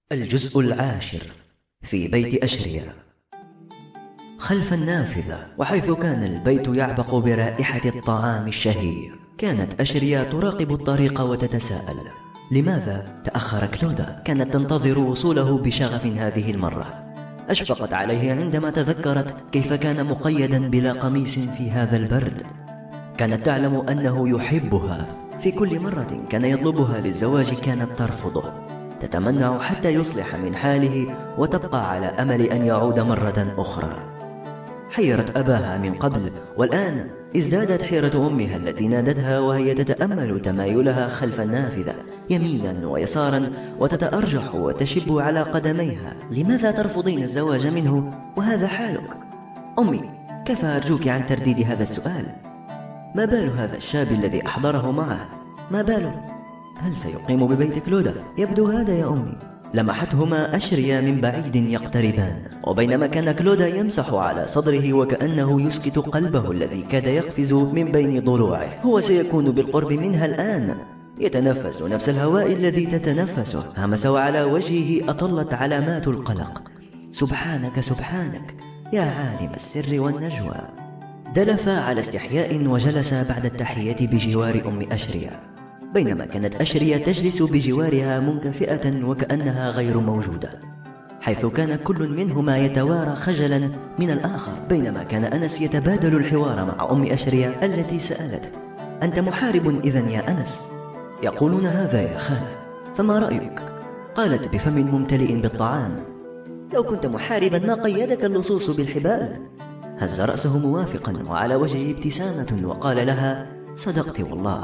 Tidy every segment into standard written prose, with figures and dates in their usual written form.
الجزء العاشر. في بيت أشريا. خلف النافذة، وحيث كان البيت يعبق برائحة الطعام الشهي، كانت أشريا تراقب الطريق وتتساءل: لماذا تأخر كلودا؟ كانت تنتظر وصوله بشغف هذه المرة. أشفقت عليه عندما تذكرت كيف كان مقيدا بلا قميص في هذا البرد. كانت تعلم أنه يحبها. في كل مرة كان يطلبها للزواج كانت ترفضه، تتمنع حتى يصلح من حاله وتبقى على أمل أن يعود مرة أخرى. حيرت أباها من قبل، والآن ازدادت حيرة أمها التي نادتها وهي تتأمل تمايلها خلف النافذة يمينا ويسارا وتتأرجح وتشب على قدميها. لماذا ترفضين الزواج منه وهذا حالك؟ أمي، كفى أرجوك عن ترديد هذا السؤال. ما بال هذا الشاب الذي أحضره معه؟ ما باله؟ هل سيقيم ببيت كلودا؟ يبدو هذا يا أمي. لمحتهما أشريا من بعيد يقتربان، وبينما كان كلودا يمسح على صدره وكأنه يسكت قلبه الذي كاد يقفز من بين ضلوعه، هو سيكون بالقرب منها الآن، يتنفس نفس الهواء الذي تتنفسه. همس وعلى وجهه أطلت علامات القلق. سبحانك سبحانك يا عالم السر والنجوى. دلف على استحياء وجلس بعد التحية بجوار أم أشريا، بينما كانت أشريا تجلس بجوارها منكفئة وكأنها غير موجودة، حيث كان كل منهما يتوارى خجلا من الآخر. بينما كان أنس يتبادل الحوار مع أم أشريا التي سألت: أنت محارب إذن يا أنس؟ يقولون هذا يا خالة، فما رأيك؟ قالت بفم ممتلئ بالطعام: لو كنت محاربا ما قيدك اللصوص بالحبال. هز رأسه موافقا وعلى وجهه ابتسامة وقال لها: صدقت والله.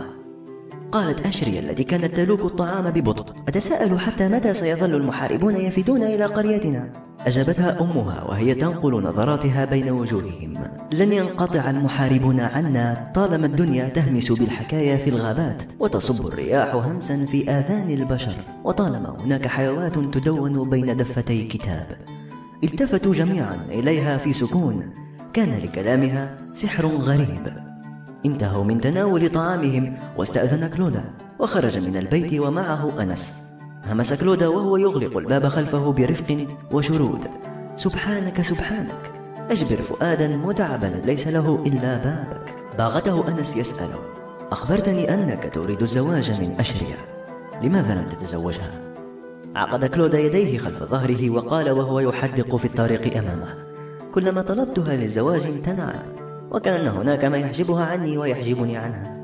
قالت أشريا التي كانت تلوك الطعام ببطء: أتساءل حتى متى سيظل المحاربون يفدون إلى قريتنا؟ أجابتها أمها وهي تنقل نظراتها بين وجوههم: لن ينقطع المحاربون عنا طالما الدنيا تهمس بالحكايا في الغابات وتصب الرياح همسا في آذان البشر، وطالما هناك حيوات تدون بين دفتي كتاب. التفتوا جميعا إليها في سكون. كان لكلامها سحر غريب. انتهوا من تناول طعامهم واستأذن كلودا وخرج من البيت ومعه أنس. همس كلودا وهو يغلق الباب خلفه برفق وشرود: سبحانك سبحانك، أجبر فؤادا متعبا ليس له إلا بابك. باغته أنس يسأله: أخبرتني أنك تريد الزواج من أشريا، لماذا لم تتزوجها؟ عقد كلودا يديه خلف ظهره وقال وهو يحدق في الطريق أمامه: كلما طلبتها للزواج امتنعت، وكأن هناك ما يحجبها عني ويحجبني عنها.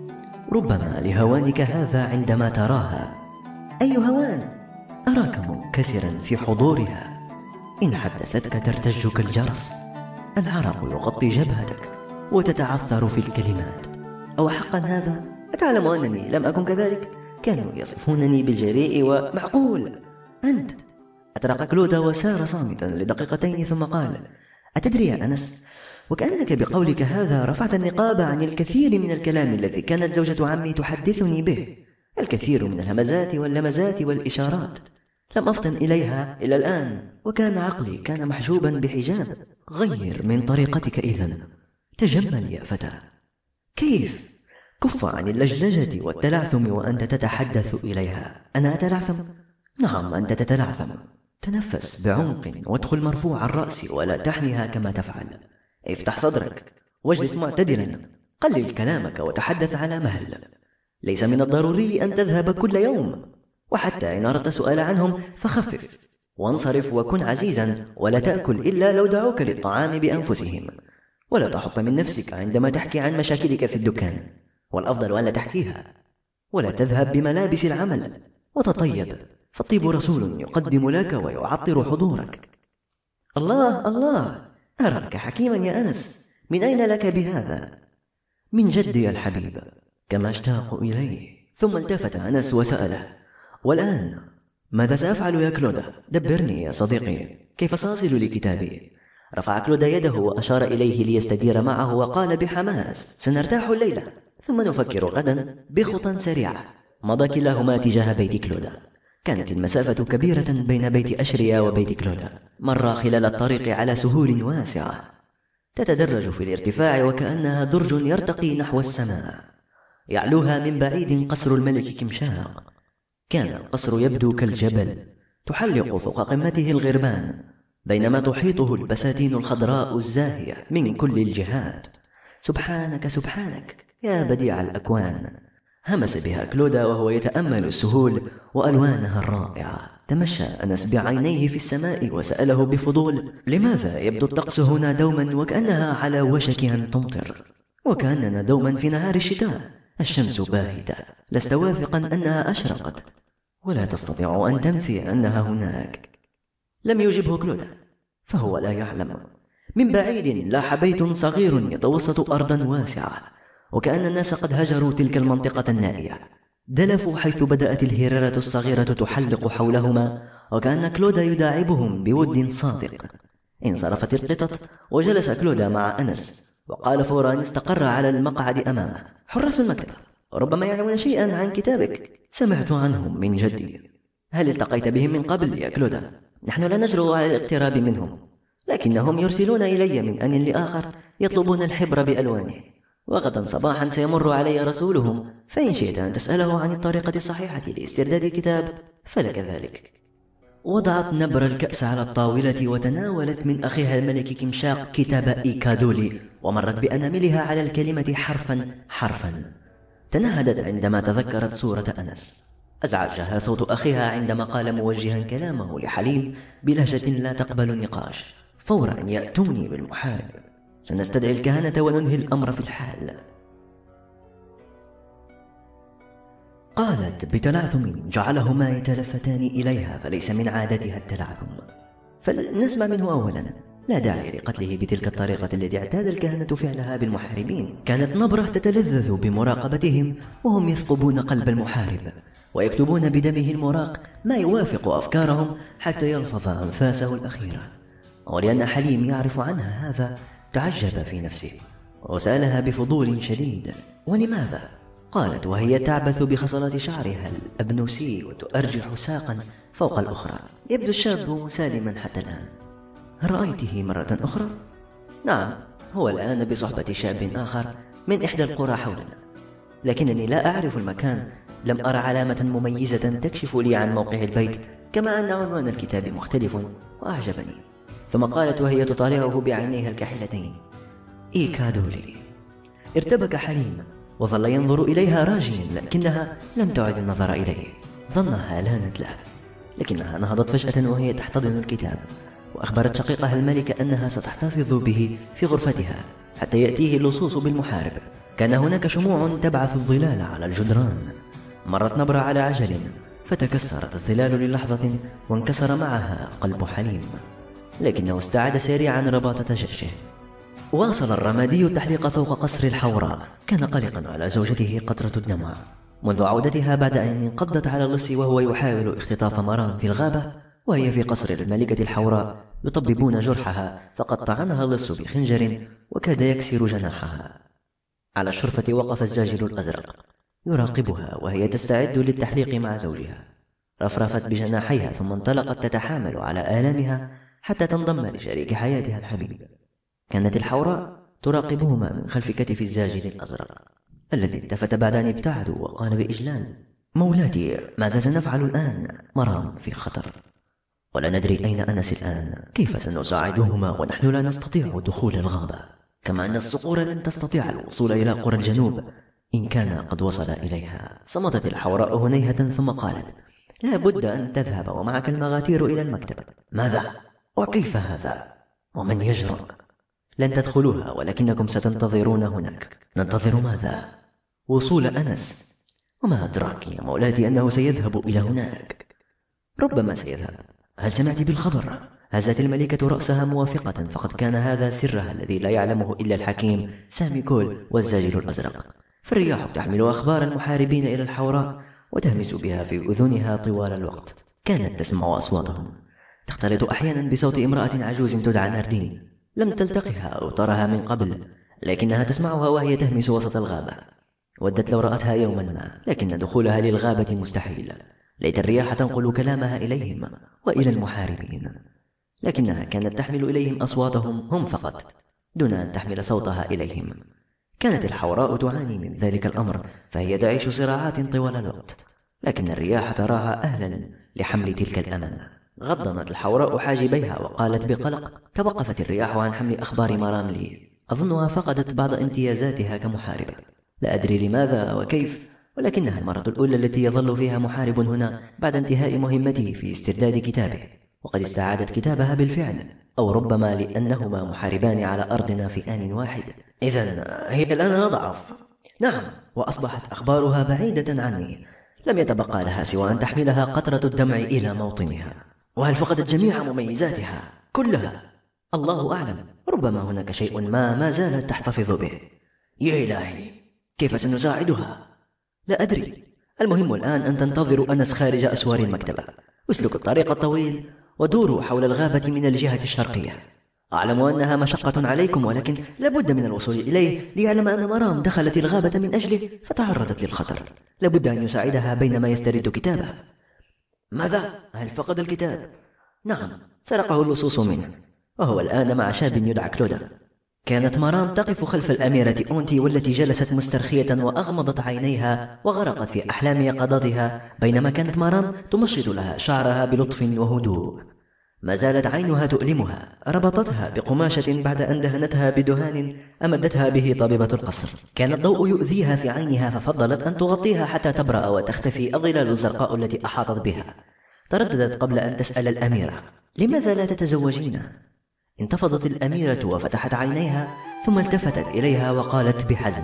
ربما لهوانك هذا عندما تراها. أي هوان؟ أراك منكسرا في حضورها، إن حدثتك ترتج كالجرس، العرق يغطي جبهتك وتتعثر في الكلمات. أو حقا هذا؟ أتعلم أنني لم أكن كذلك؟ كانوا يصفونني بالجريء ومعقول. أنت؟ أطرق كلودا وسار صامتا لدقيقتين ثم قال: أتدري يا أنس، وكأنك بقولك هذا رفعت النقاب عن الكثير من الكلام الذي كانت زوجة عمي تحدثني به، الكثير من الهمزات واللمزات والإشارات، لم أفطن إليها إلى الآن، وكان عقلي كان محجوبا بحجاب. غير من طريقتك إذن، تجمل يا فتى. كيف؟ كف عن اللجلجة والتلعثم وأنت تتحدث إليها. أنا أتلعثم؟ نعم أنت تتلعثم. تنفس بعمق وادخل مرفوع الرأس ولا تحنها كما تفعل. افتح صدرك واجلس معتدلا، قلل كلامك وتحدث على مهل. ليس من الضروري أن تذهب كل يوم، وحتى إن أردت سؤال عنهم فخفف وانصرف وكن عزيزا، ولا تأكل إلا لو دعوك للطعام بأنفسهم، ولا تحط من نفسك عندما تحكي عن مشاكلك في الدكان، والأفضل أن لا تحكيها. ولا تذهب بملابس العمل، وتطيب، فالطيب رسول يقدم لك ويعطر حضورك. الله الله، أراك حكيما يا أنس، من أين لك بهذا؟ من جدي الحبيب، كما اشتاق إليه. ثم التفت أنس وسأله: والآن ماذا سأفعل يا كلودا؟ دبرني يا صديقي، كيف سأصل لكتابي؟ رفع كلودا يده وأشار إليه ليستدير معه وقال بحماس: سنرتاح الليلة ثم نفكر غدا بخطى سريعة. مضى كلاهما تجاه بيت كلودا. كانت المسافة كبيرة بين بيت أشريا وبيت كلودا. مر خلال الطريق على سهول واسعة تتدرج في الارتفاع وكأنها درج يرتقي نحو السماء. يعلوها من بعيد قصر الملك كمشاق. كان القصر يبدو كالجبل، تحلق فوق قمته الغربان، بينما تحيطه البساتين الخضراء الزاهية من كل الجهات. سبحانك سبحانك يا بديع الأكوان. همس بها كلودا وهو يتأمل السهول وألوانها الرائعة. تمشى أنس بعينيه في السماء وسأله بفضول: لماذا يبدو الطقس هنا دوما وكأنها على وشك أن تمطر؟ وكأننا دوما في نهار الشتاء، الشمس باهتة، لست واثقا أنها أشرقت، ولا تستطيع أن تنفي أنها هناك. لم يجبه كلودا، فهو لا يعلم. من بعيد لاح بيت صغير يتوسط أرضا واسعة، وكأن الناس قد هجروا تلك المنطقة النائية. دلفوا حيث بدأت الهرارة الصغيرة تحلق حولهما، وكأن كلودا يداعبهم بود صادق. انصرفت القطط، وجلس كلودا مع أنس، وقال فورا استقر على المقعد أمامه: حراس المكتبة ربما يعلمون شيئا عن كتابك، سمعت عنهم من جدي. هل التقيت بهم من قبل يا كلودا؟ نحن لا نجرؤ على الاقتراب منهم، لكنهم يرسلون إلي من آن لآخر يطلبون الحبر بألوانه، وغدا صباحا سيمر علي رسولهم، فإن شئت أن تسأله عن الطريقة الصحيحة لاسترداد الكتاب فلك ذلك. وضعت نبر الكأس على الطاولة وتناولت من أخيها الملك كمشاق كتاب إيكادولي، ومرت بأناملها على الكلمة حرفا حرفا. تنهدت عندما تذكرت صورة أنس. أزعجها صوت أخيها عندما قال موجها كلامه لحليم بلهجة لا تقبل النقاش: فورا يأتوني بالمحارب، سنستدعي الكهنة وننهي الأمر في الحال. قالت بتلعثم جعلهما يتلفتان إليها، فليس من عادتها التلعثم، فلنسمع منه أولا. لا داعي لقتله بتلك الطريقة التي اعتاد الكهنة فعلها بالمحاربين. كانت نبرة تتلذذ بمراقبتهم وهم يثقبون قلب المحارب، ويكتبون بدمه المراق ما يوافق أفكارهم حتى يلفظ أنفاسه الأخيرة. ولأن حليم يعرف عنها هذا تعجب في نفسه، وسألها بفضول شديد: ولماذا؟ قالت وهي تعبث بخصلات شعرها الأبنوسي وتؤرجح ساقا فوق الأخرى: يبدو الشاب سالما حتى الآن. هل رأيته مرة أخرى؟ نعم، هو الآن بصحبة شاب آخر من إحدى القرى حولنا، لكنني لا أعرف المكان. لم أرى علامة مميزة تكشف لي عن موقع البيت، كما أن عنوان الكتاب مختلف وأعجبني. ثم قالت وهي تطالعه بعينيها الكحلتين: إيكادولي. ارتبك حليم وظل ينظر إليها راجيا، لكنها لم تعد النظر إليه. ظنها لانت له، لكنها نهضت فجأة وهي تحتضن الكتاب، وأخبرت شقيقها الملك أنها ستحتفظ به في غرفتها حتى يأتيه اللصوص بالمحارب. كان هناك شموع تبعث الظلال على الجدران. مرت نبرة على عجل، فتكسرت الظلال للحظة وانكسر معها قلب حليم، لكنه استعاد سريعا رباطة جأشه. واصل الرمادي التحليق فوق قصر الحوراء. كان قلقا على زوجته قطرة الدمع منذ عودتها بعد أن انقضت على اللص وهو يحاول اختطاف مرام في الغابة، وهي في قصر الملكة الحوراء يطببون جرحها، فقد طعنها اللص بخنجر وكاد يكسر جناحها. على الشرفة وقف الزاجل الأزرق يراقبها وهي تستعد للتحليق مع زوجها. رفرفت بجناحيها ثم انطلقت تتحامل على آلامها حتى تنضم لشريك حياتها الحبيب. كانت الحوراء تراقبهما من خلف كتف الزاجل الأزرق الذي التفت بعد أن ابتعدوا وقال بإجلال: مولاتي، ماذا سنفعل الآن؟ مرام في خطر، ولا ندري أين أنس الآن. كيف سنساعدهما ونحن لا نستطيع دخول الغابة؟ كما أن الصقور لن تستطيع الوصول إلى قرى الجنوب إن كان قد وصل إليها. صمتت الحوراء هنيهة ثم قالت: لا بد أن تذهب ومعك المغاتير إلى المكتبة. ماذا؟ وكيف هذا؟ ومن يجرؤ؟ لن تدخلوها ولكنكم ستنتظرون هناك. ننتظر ماذا؟ وصول أنس. وما أدراك يا مولاتي أنه سيذهب إلى هناك؟ ربما سيذهب. هل سمعت بالخبر؟ هزت الملكة رأسها موافقة، فقد كان هذا سرها الذي لا يعلمه إلا الحكيم سامي كول والزاجل الأزرق. فالرياح تحمل أخبار المحاربين إلى الحوراء وتهمس بها في أذنها طوال الوقت. كانت تسمع أصواتهم تختلط أحيانا بصوت امرأة عجوز تدعى ناردين. لم تلتقها أو ترها من قبل، لكنها تسمعها وهي تهمس وسط الغابة. ودت لو رأتها يوما ما، لكن دخولها للغابة مستحيل. ليت الرياح تنقل كلامها إليهم وإلى المحاربين، لكنها كانت تحمل إليهم أصواتهم هم فقط دون أن تحمل صوتها إليهم. كانت الحوراء تعاني من ذلك الأمر، فهي تعيش صراعات طوال الوقت، لكن الرياح تراها أهلا لحمل تلك الأمانة. غضنت الحوراء حاجبيها وقالت بقلق: توقفت الرياح عن حمل أخبار مرام لي. أظنها فقدت بعض امتيازاتها كمحاربة، لا أدري لماذا وكيف، ولكنها المرة الأولى التي يظل فيها محارب هنا بعد انتهاء مهمته في استرداد كتابه، وقد استعادت كتابها بالفعل، أو ربما لأنهما محاربان على أرضنا في آن واحد. إذن هي الآن أضعف. نعم، وأصبحت أخبارها بعيدة عني، لم يتبقى لها سوى أن تحملها قطرة الدمع إلى موطنها. وهل فقدت جميع مميزاتها كلها؟ الله أعلم، ربما هناك شيء ما زالت تحتفظ به. يا إلهي، كيف سنساعدها؟ لا أدري، المهم الآن أن تنتظروا أنس خارج أسوار المكتبة. اسلكوا الطريق الطويل ودوروا حول الغابة من الجهة الشرقية. أعلم أنها مشقة عليكم، ولكن لابد من الوصول إليه ليعلم أن مرام دخلت الغابة من أجله فتعرضت للخطر. لابد أن يساعدها بينما يسترد كتابه. ماذا؟ هل فقد الكتاب؟ نعم، سرقه اللصوص منه، وهو الآن مع شاب يدعى كلودا. كانت مرام تقف خلف الأميرة أونتي، والتي جلست مسترخية وأغمضت عينيها وغرقت في أحلام يقظتها، بينما كانت مرام تمشط لها شعرها بلطف وهدوء. ما زالت عينها تؤلمها، ربطتها بقماشة بعد أن دهنتها بدهان أمدتها به طبيبة القصر. كان الضوء يؤذيها في عينها، ففضلت أن تغطيها حتى تبرأ وتختفي الظلال الزرقاء التي أحاطت بها. ترددت قبل أن تسأل الأميرة: لماذا لا تتزوجين؟ انتفضت الأميرة وفتحت عينيها، ثم التفتت إليها وقالت بحزم: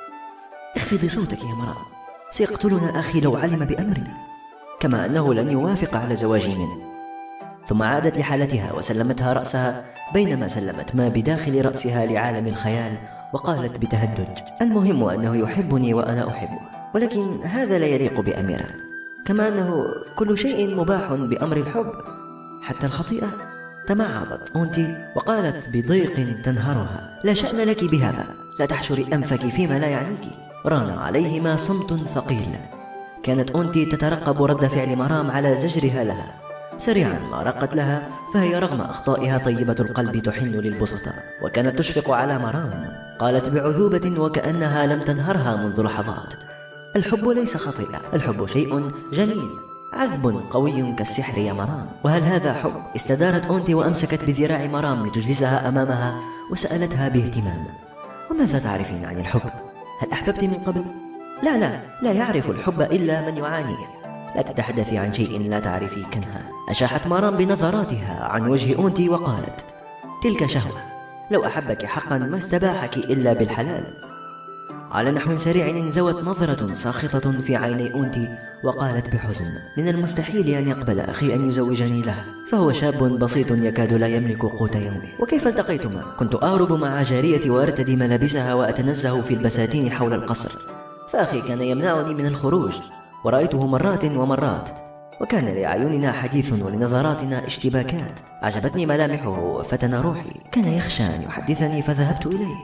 اخفضي صوتك يا مرام، سيقتلنا أخي لو علم بأمرنا، كما أنه لن يوافق على زواجي منه. ثم عادت لحالتها وسلمتها رأسها، بينما سلمت ما بداخل رأسها لعالم الخيال، وقالت بتهدج: المهم أنه يحبني وأنا أحبه، ولكن هذا لا يليق بأميرة، كما أنه كل شيء مباح بأمر الحب، حتى الخطيئة. تمعضت أونتي وقالت بضيق تنهرها: لا شأن لك بهذا، لا تحشري أنفك فيما لا يعنيك. ران عليهما صمت ثقيل. كانت أونتي تترقب رد فعل مرام على زجرها لها. سريعا ما رقت لها، فهي رغم أخطائها طيبة القلب تحن للبسطة، وكانت تشفق على مرام. قالت بعذوبة وكأنها لم تنهرها منذ لحظات: الحب ليس خطيئة، الحب شيء جميل عذب قوي كالسحر يا مرام. وهل هذا حب؟ استدارت أونتي وأمسكت بذراع مرام لتجلسها أمامها، وسألتها باهتمام: وماذا تعرفين عن الحب؟ هل أحببت من قبل؟ لا يعرف الحب إلا من يعانيه. لا تتحدثي عن شيء لا تعرفي كنها. أشاحت مرام بنظراتها عن وجه أونتي وقالت: تلك شهوة، لو أحبك حقا ما استباحك إلا بالحلال. على نحو سريع انزوت نظرة ساخطة في عيني أونتي، وقالت بحزن: من المستحيل أن يقبل أخي أن يزوجني له، فهو شاب بسيط يكاد لا يملك قوت يومه. وكيف التقيتما؟ كنت أهرب مع جاريتي وأرتدي ملابسها وأتنزه في البساتين حول القصر، فأخي كان يمنعني من الخروج، ورأيته مرات ومرات، وكان لأعيننا حديث ولنظراتنا اشتباكات. عجبتني ملامحه وفتن روحي، كان يخشى أن يحدثني فذهبت إليه.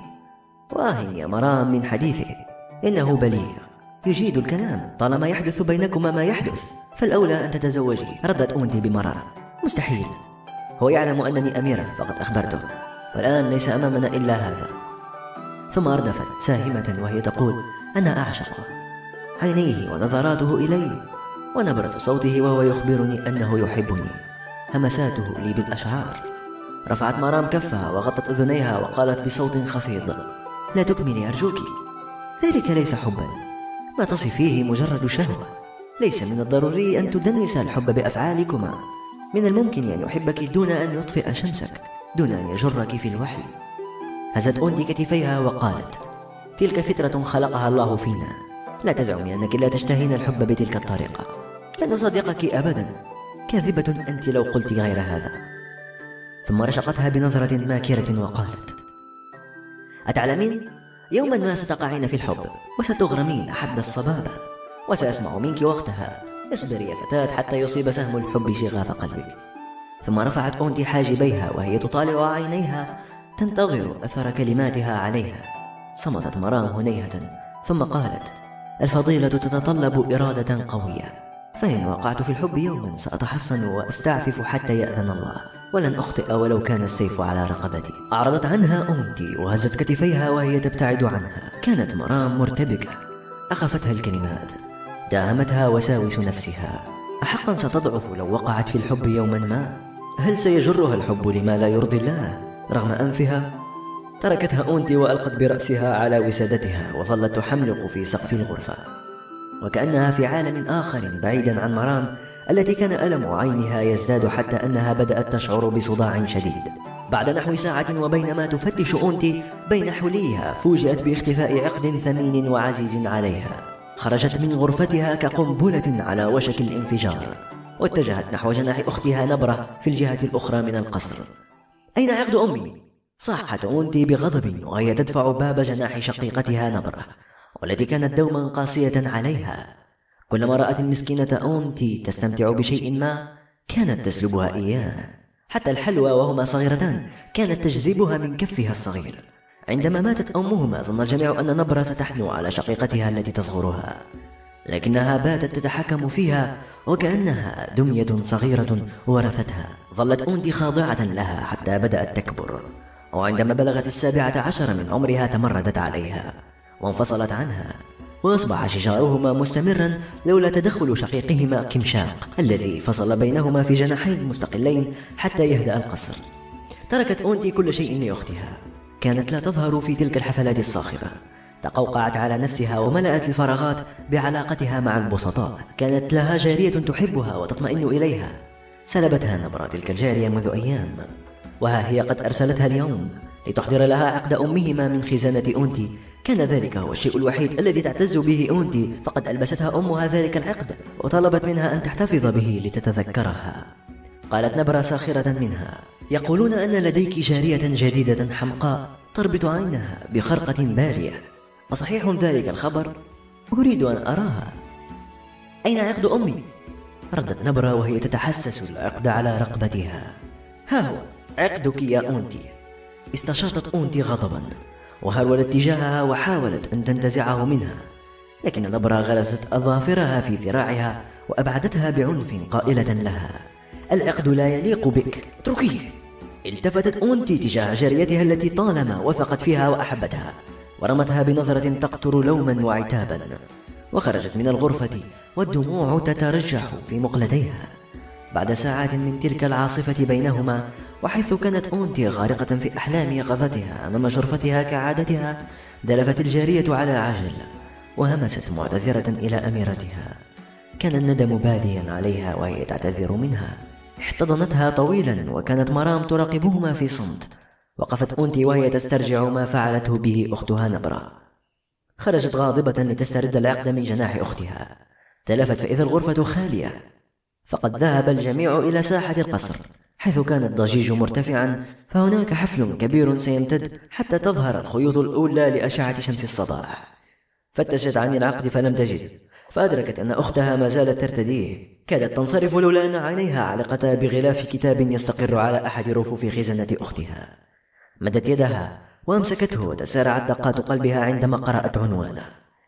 يا مرام من حديثه، إنه بليغ يجيد الكلام، طالما يحدث بينكما ما يحدث فالأولى أن تتزوجي. ردت أونتي بمرارة: مستحيل، هو يعلم أنني أميرة فقد أخبرته، والآن ليس أمامنا إلا هذا. ثم أردفت ساهمة وهي تقول: أنا أعشقه، عينيه ونظراته إلي، ونبرة صوته وهو يخبرني أنه يحبني، همساته لي بالأشعار. رفعت مرام كفها وغطت أذنيها وقالت بصوت خفيض: لا تكملي أرجوك، ذلك ليس حبا، ما تصفيه مجرد شهوة. ليس من الضروري أن تدنس الحب بأفعالكما، من الممكن أن يحبك دون أن يطفئ شمسك، دون أن يجرك في الوحي. هزت أونتي كتفيها وقالت: تلك فطرة خلقها الله فينا، لا تزعمي أنك لا تشتهين الحب بتلك الطريقة، لن أصدقك أبدا، كاذبة أنت لو قلت غير هذا. ثم رشقتها بنظرة ماكرة وقالت: أتعلمين، يوما ما ستقعين في الحب وستغرمين حد الصبابة، وسأسمع منك وقتها: اصبري يا فتاة حتى يصيب سهم الحب شغاف قلبك. ثم رفعت أونتي حاجبيها وهي تطالع عينيها تنتظر أثر كلماتها عليها. صمتت مرام هنيهة ثم قالت: الفضيلة تتطلب إرادة قوية، فإن وقعت في الحب يوما سأتحصن وأستعفف حتى يأذن الله، ولن أخطئ ولو كان السيف على رقبتي. أعرضت عنها أونتي وهزت كتفيها وهي تبتعد عنها. كانت مرام مرتبكة، أخفتها الكلمات، داهمتها وساوس نفسها، أحقا ستضعف لو وقعت في الحب يوما ما؟ هل سيجرها الحب لما لا يرضي الله رغم أنفها؟ تركتها أونتي وألقت برأسها على وسادتها وظلت تحملق في سقف الغرفة، وكأنها في عالم آخر بعيدا عن مرام التي كان ألم عينها يزداد حتى أنها بدأت تشعر بصداع شديد. بعد نحو ساعة وبينما تفتش أونتي بين حليها فوجئت باختفاء عقد ثمين وعزيز عليها. خرجت من غرفتها كقنبلة على وشك الانفجار، واتجهت نحو جناح أختها نبرة في الجهة الأخرى من القصر. أين عقد أمي؟ صاحت أونتي بغضب وهي تدفع باب جناح شقيقتها نبرة والتي كانت دوما قاسية عليها. كلما رأت المسكينة أونتي تستمتع بشيء ما كانت تسلبها إياه، حتى الحلوى وهما صغيرتان كانت تجذبها من كفها الصغير. عندما ماتت أمهما ظن الجميع أن نبرة ستحنو على شقيقتها التي تصغرها، لكنها باتت تتحكم فيها وكأنها دمية صغيرة ورثتها. ظلت أونتي خاضعة لها حتى بدأت تكبر، وعندما بلغت 17 من عمرها تمردت عليها وانفصلت عنها، وأصبح شجارهما مستمرا لولا تدخل شقيقهما كمشاق الذي فصل بينهما في جناحين مستقلين حتى يهدأ القصر. تركت أونتي كل شيء لأختها، كانت لا تظهر في تلك الحفلات الصاخبة، تقوقعت على نفسها وملأت الفراغات بعلاقتها مع البسطاء. كانت لها جارية تحبها وتطمئن إليها، سلبتها نبرة تلك الجارية منذ أيام، وها هي قد أرسلتها اليوم لتحضر لها عقد أمهما من خزانة أونتي. كان ذلك هو الشيء الوحيد الذي تعتز به أونتي، فقد ألبستها أمها ذلك العقد وطلبت منها أن تحتفظ به لتتذكرها. قالت نبرة ساخرة منها: يقولون أن لديك جارية جديدة حمقاء تربط عينها بخرقة بالية، أصحيح ذلك الخبر؟ أريد أن أراها. أين عقد أمي؟ ردت نبرة وهي تتحسس العقد على رقبتها. ها هو عقدك يا أونتي. استشاطت أونتي غضبا وهرولت تجاهها وحاولت أن تنتزعه منها، لكن نبرة غرست أظافرها في ذراعها وأبعدتها بعنف قائلة لها: العقد لا يليق بك، اتركيه. التفتت أونتي تجاه جاريتها التي طالما وثقت فيها وأحبتها ورمتها بنظرة تقطر لوما وعتابا، وخرجت من الغرفة والدموع تترجح في مقلتيها. بعد ساعات من تلك العاصفة بينهما، وحيث كانت أونتي غارقة في أحلام يقظتها أمام شرفتها كعادتها، دلفت الجارية على عجل وهمست معتذرة إلى أميرتها. كان الندم باديا عليها وهي تعتذر منها. احتضنتها طويلا وكانت مرام تراقبهما في صمت. وقفت أونتي وهي تسترجع ما فعلته به أختها نبرة. خرجت غاضبة لتسترد العقد من جناح أختها. تلفت فإذا الغرفة خالية، فقد ذهب الجميع إلى ساحة القصر حيث كان الضجيج مرتفعا، فهناك حفل كبير سيمتد حتى تظهر الخيوط الأولى لأشعة شمس الصباح. فتشت عن العقد فلم تجد، فأدركت أن أختها ما زالت ترتديه. كادت تنصرف لولا أن عينيها علقتا بغلاف كتاب يستقر على أحد رفوف خزانة أختها. مدت يدها وأمسكته وتسارعت دقات قلبها عندما قرأت عنوانه: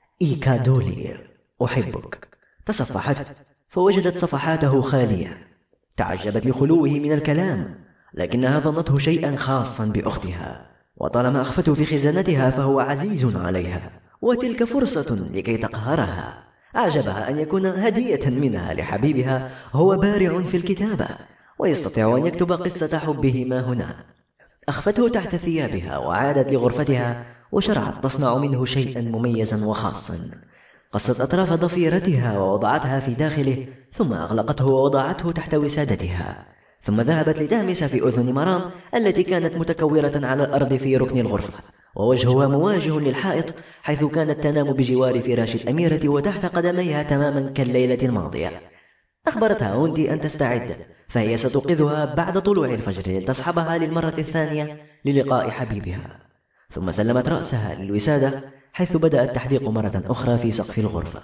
إيكادولي أحبك. تصفحت فوجدت صفحاته خالية. تعجبت لخلوه من الكلام، لكنها ظنته شيئا خاصا بأختها، وطالما أخفته في خزانتها فهو عزيز عليها، وتلك فرصة لكي تقهرها. أعجبها أن يكون هدية منها لحبيبها هو بارع في الكتابة ويستطيع أن يكتب قصة حبهما هنا. أخفته تحت ثيابها وعادت لغرفتها وشرعت تصنع منه شيئا مميزا وخاصا. قصت أطراف ضفيرتها ووضعتها في داخله، ثم أغلقته ووضعته تحت وسادتها، ثم ذهبت لتهمس في أذن مرام التي كانت متكورة على الأرض في ركن الغرفة ووجهها مواجه للحائط، حيث كانت تنام بجوار فراش الأميرة وتحت قدميها تماما كالليلة الماضية. أخبرتها أونتي أن تستعد، فهي ستوقظها بعد طلوع الفجر لتصحبها للمرة الثانية للقاء حبيبها. ثم سلمت رأسها للوسادة، حيث بدأ التحديق مرة أخرى في سقف الغرفة،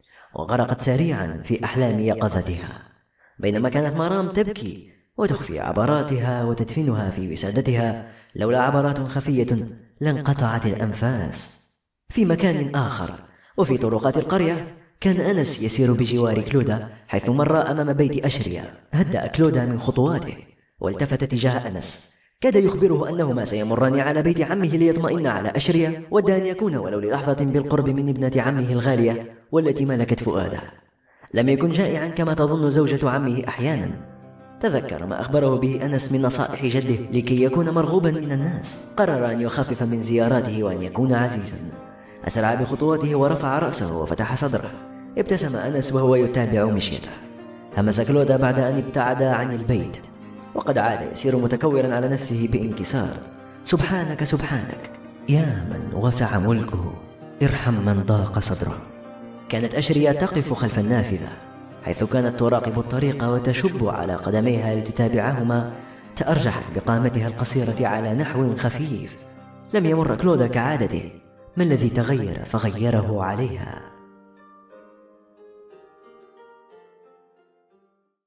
وغرقت سريعا في أحلام يقظتها، بينما كانت مرام تبكي وتخفي عبراتها وتدفنها في وسادتها. لولا عبرات خفية لانقطعت الأنفاس. في مكان آخر وفي طرقات القرية كان أنس يسير بجوار كلودا، حيث مر أمام بيت أشريا. هدأ كلودا من خطواته والتفت تجاه أنس، كاد يخبره أنهما سيمران على بيت عمه ليطمئن على أشريا، ود أن يكون ولو للحظة بالقرب من ابنة عمه الغالية والتي ملكت فؤاده. لم يكن جائعا كما تظن زوجة عمه أحيانا. تذكر ما أخبره به أنس من نصائح جده لكي يكون مرغوبا من الناس. قرر أن يخفف من زياراته وأن يكون عزيزا. أسرع بخطواته ورفع رأسه وفتح صدره. ابتسم أنس وهو يتابع مشيته. همس كلودا بعد أن ابتعدا عن البيت، وقد عاد يسير متكورا على نفسه بانكسار. سبحانك سبحانك يا من وسع ملكه، ارحم من ضاق صدره. كانت أشريا تقف خلف النافذة، حيث كانت تراقب الطريق وتشب على قدميها لتتابعهما. تأرجحت بقامتها القصيرة على نحو خفيف. لم يمر كلودا كعادته. ما الذي تغير فغيره عليها؟